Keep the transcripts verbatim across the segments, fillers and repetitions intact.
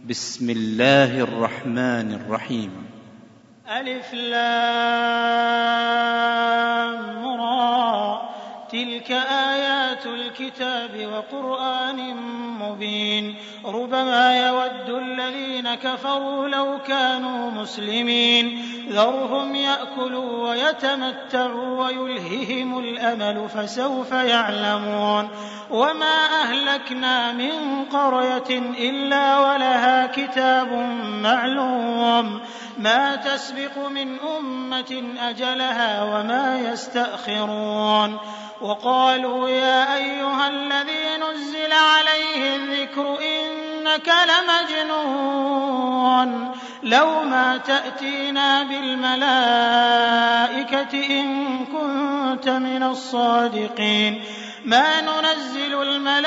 بسم الله الرحمن الرحيم. ألف لام را، تلك آيات الكتاب وقرآن مبين. ربما يود الذين كفروا لو كانوا مسلمين، ذرهم يأكلوا ويتمتعوا ويلههم الأمل فسوف يعلمون. وما أهلكنا من قرية إلا ولها كتاب معلوم، ما تسبق من أمة أجلها وما يستأخرون. وقالوا يا أيها الذي نزل عليه الذكر إنك لمجنون، لو ما تأتينا بالملائكة إن كنت من الصادقين. ما ننزل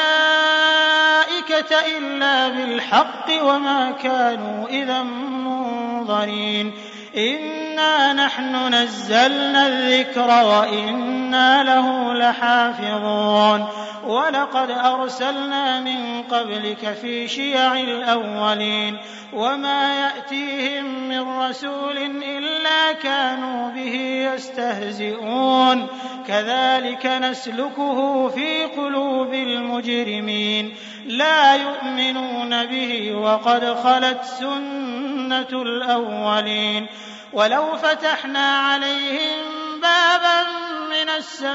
الملائكة إلا بالحق وما كانوا إذا منظرين. إنا نحن نزلنا الذكر وإنا له لحافظون. ولقد أرسلنا من قبلك في شيع الأولين، وما يأتيهم من رسول إلا كانوا به يستهزئون. كذلك نسلكه في قلوب المجرمين، لا يؤمنون به وقد خلت سنة الأولين. ولو فتحنا عليهم بابا من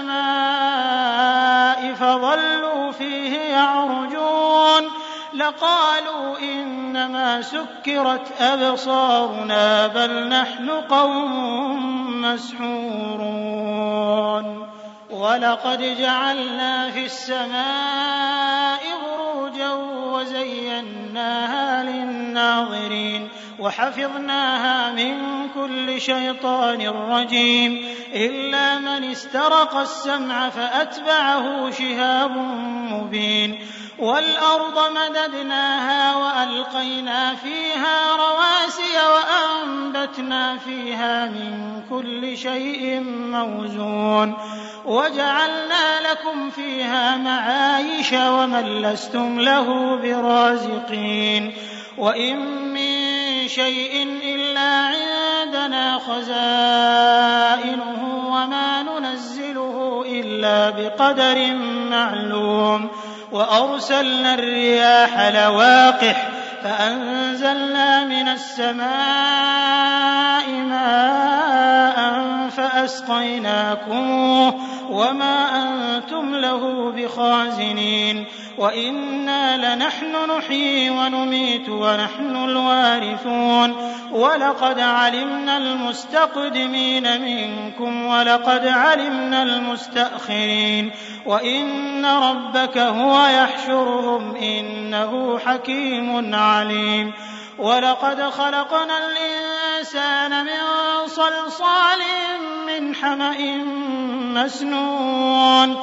السماء فظلوا فيه يعرجون لقالوا إنما سكرت أبصارنا بل نحن قوم مسحورون. ولقد جعلنا في السماء بروجا وزيناها للناظرين وحفظناها من كل شيطان رجيم إلا من استرق السمع فأتبعه شهاب مبين. والأرض مددناها وألقينا فيها رواسي وأنبتنا فيها من كل شيء موزون وجعلنا لكم فيها معايش ومن لستم له برازقين. وإن من شيء إلا عندنا خزائنه وما ننزله إلا بقدر معلوم. وأرسلنا الرياح لواقح فأنزلنا من السماء ماء فأسقيناكموه وما أنتم له بخازنين. وإنا لنحن نحيي ونميت ونحن الوارثون. ولقد علمنا المستقدمين منكم ولقد علمنا المستأخرين. وإن ربك هو يحشرهم إنه حكيم عليم. ولقد خلقنا الإنسان من صلصال من حمأ مسنون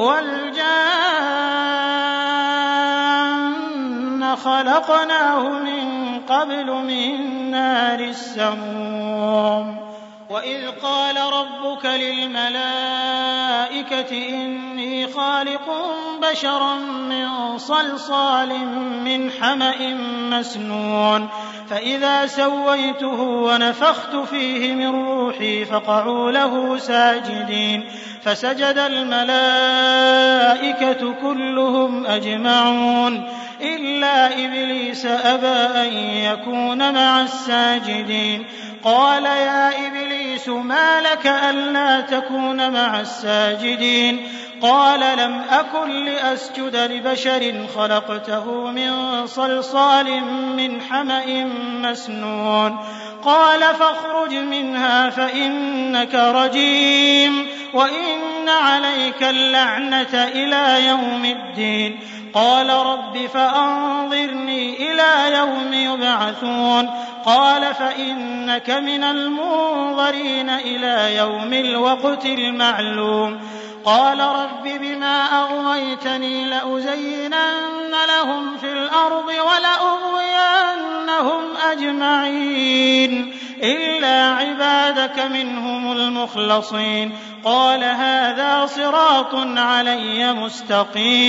والجان خلقناه من قبل من نار السموم. وإذ قال ربك للملائكة إني خالق بشرا من صلصال من حمأ مسنون فإذا سويته ونفخت فيه من روحي فقعوا له ساجدين فسجد الملائكة كلهم أجمعون إلا إبليس أبى أن يكون مع الساجدين. قال يا إبليس ما لك ألا تكون مع الساجدين؟ قال لم أكن لأسجد لبشر خلقته من صلصال من حمأ مسنون. قال فاخرج منها فإنك رجيم وإن عليك اللعنة إلى يوم الدين. قال رب فأنظرني إلى يوم يبعثون. قال فإنك من المنظرين إلى يوم الوقت المعلوم. قال رب بما أغويتني لأزينن لهم في الأرض ولأغوينهم أجمعين إلا عبادك منهم المخلصين. قال هذا صراط علي مستقيم.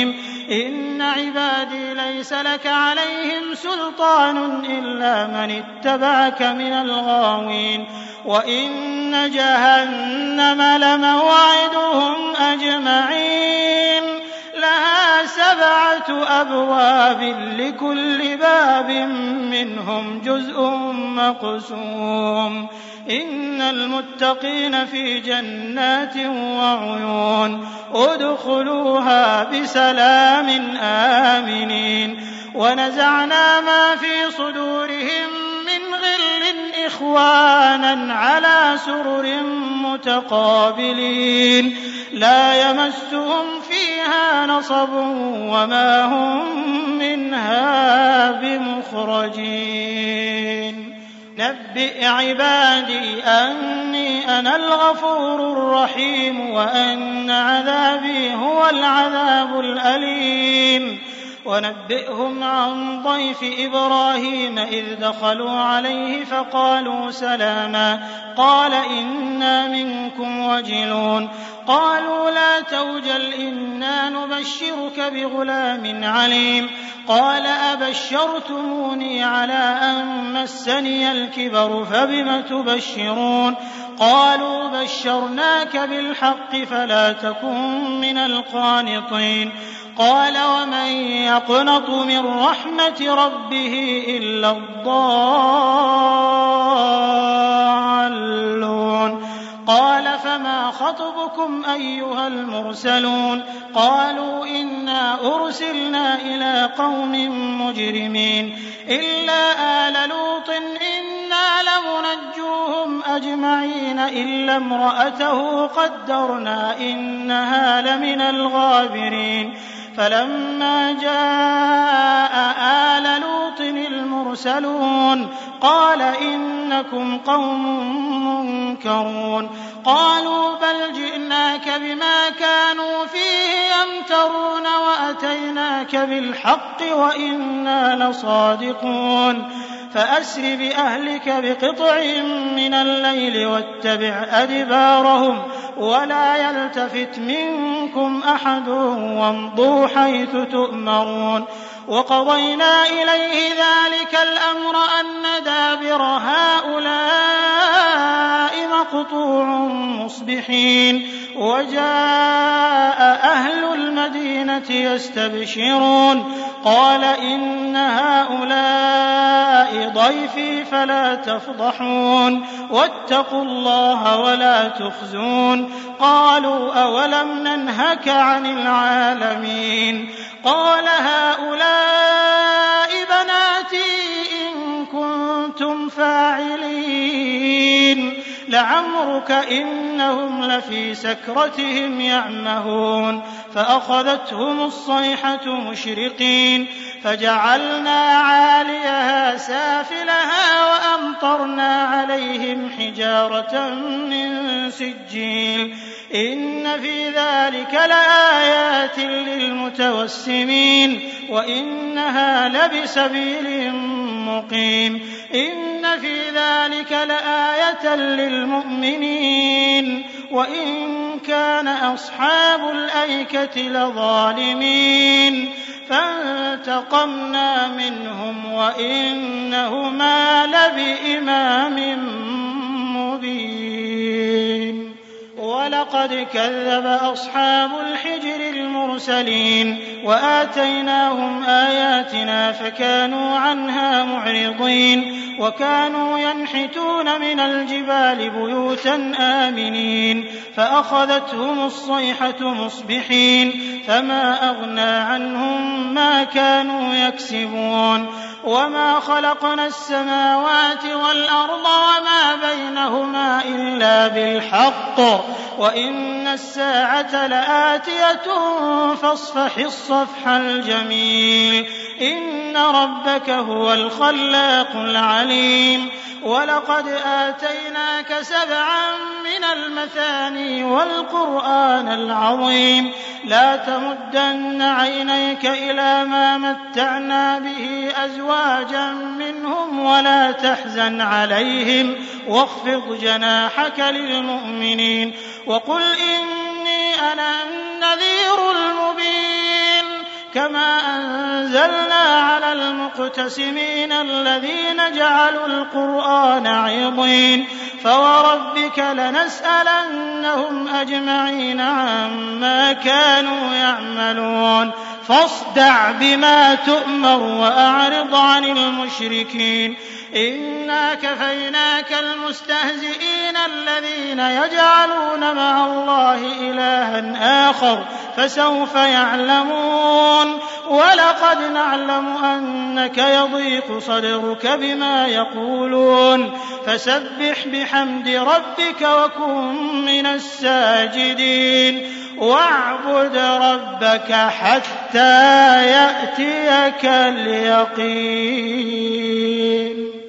إن عبادي ليس لك عليهم سلطان إلا من اتبعك من الغاوين وإن جهنم لموعدهم أجمعين لها سبعة أبواب لكل باب منهم جزء مقسوم إن المتقين في جنات وعيون ادخلوها بسلام آمنين ونزعنا ما في صدورهم من غل إخوانا على سرر متقابلين لا يمسهم فيها نصب وما هم منها بمخرجين نبئ عبادي أني أنا الغفور الرحيم وأن عذابي هو العذاب الأليم ونبئهم عن ضيف إبراهيم إذ دخلوا عليه فقالوا سلاما قال إنا منكم وجلون قالوا لا توجل إنا نبشرك بغلام عليم قال أبشرتموني على أن مسني الكبر فبم تبشرون قالوا بشرناك بالحق فلا تكن من القانطين قال ومن يقنط من رحمة ربه إلا الضالون قال فما خطبكم أيها المرسلون قالوا إنا أرسلنا إلى قوم مجرمين إلا آل لوط إنا لمنجوهم أجمعين إلا امرأته قدرنا إنها لمن الغابرين فلما جاء آل لوط المرسلون قال إنكم قوم منكرون قالوا بل جئناك بما كانوا فيه يمترون وأتيناك بالحق وإنا لصادقون فأسر بأهلك بقطع من الليل واتبع أدبارهم ولا يلتفت منكم أحد وامضوا حيث تؤمرون وقضينا إليه ذلك الأمر أن دابر هؤلاء مقطوع مصبحين وجاء أهل المدينة يستبشرون قال إن هؤلاء ضيفي فلا تفضحون واتقوا الله ولا تخزون قالوا أولم ننهك عن العالمين قال هؤلاء بناتي إن كنتم فاعلين لعمرك إنهم لفي سكرتهم يعمهون فأخذتهم الصيحة مشرقين فجعلنا عاليها سافلها وأمطرنا عليهم حجارة من سجيل إن في ذلك لآيات للمتوسمين وإنها لبسبيل مقيم إن في ذلك لآية للمؤمنين وإن كان أصحاب الأيكة لظالمين فانتقمنا منهم وإنهما لبإمام مبين ولقد كذب أصحاب الحجر المرسلين وآتيناهم آياتنا فكانوا عنها معرضين وكانوا ينحتون من الجبال بيوتا آمنين فأخذتهم الصيحة مصبحين فما أغنى عنهم ما كانوا يكسبون وما خلقنا السماوات والأرض وما بينهما إلا بالحق وإن الساعة لآتية فاصفح الصفح الجميل إن ربك هو الخلاق العليم ولقد آتيناك سبعا من المثاني والقرآن العظيم لا تمدن عينيك إلى ما متعنا به أزواجا منهم ولا تحزن عليهم واخفض جناحك للمؤمنين وقل إني أنا النذير المبين كما أنزلنا على المقتسمين الذين جعلوا القرآن عضين فوربك لنسألنهم أجمعين عما كانوا يعملون فاصدع بما تؤمر وأعرض عن المشركين إنا كفيناك المستهزئين الذين يجعلون مع الله إلها آخر فسوف يعلمون ولقد نعلم أنك يضيق صدرك بما يقولون فسبح بحمد ربك وكن من الساجدين واعبد ربك حتى يأتيك اليقين.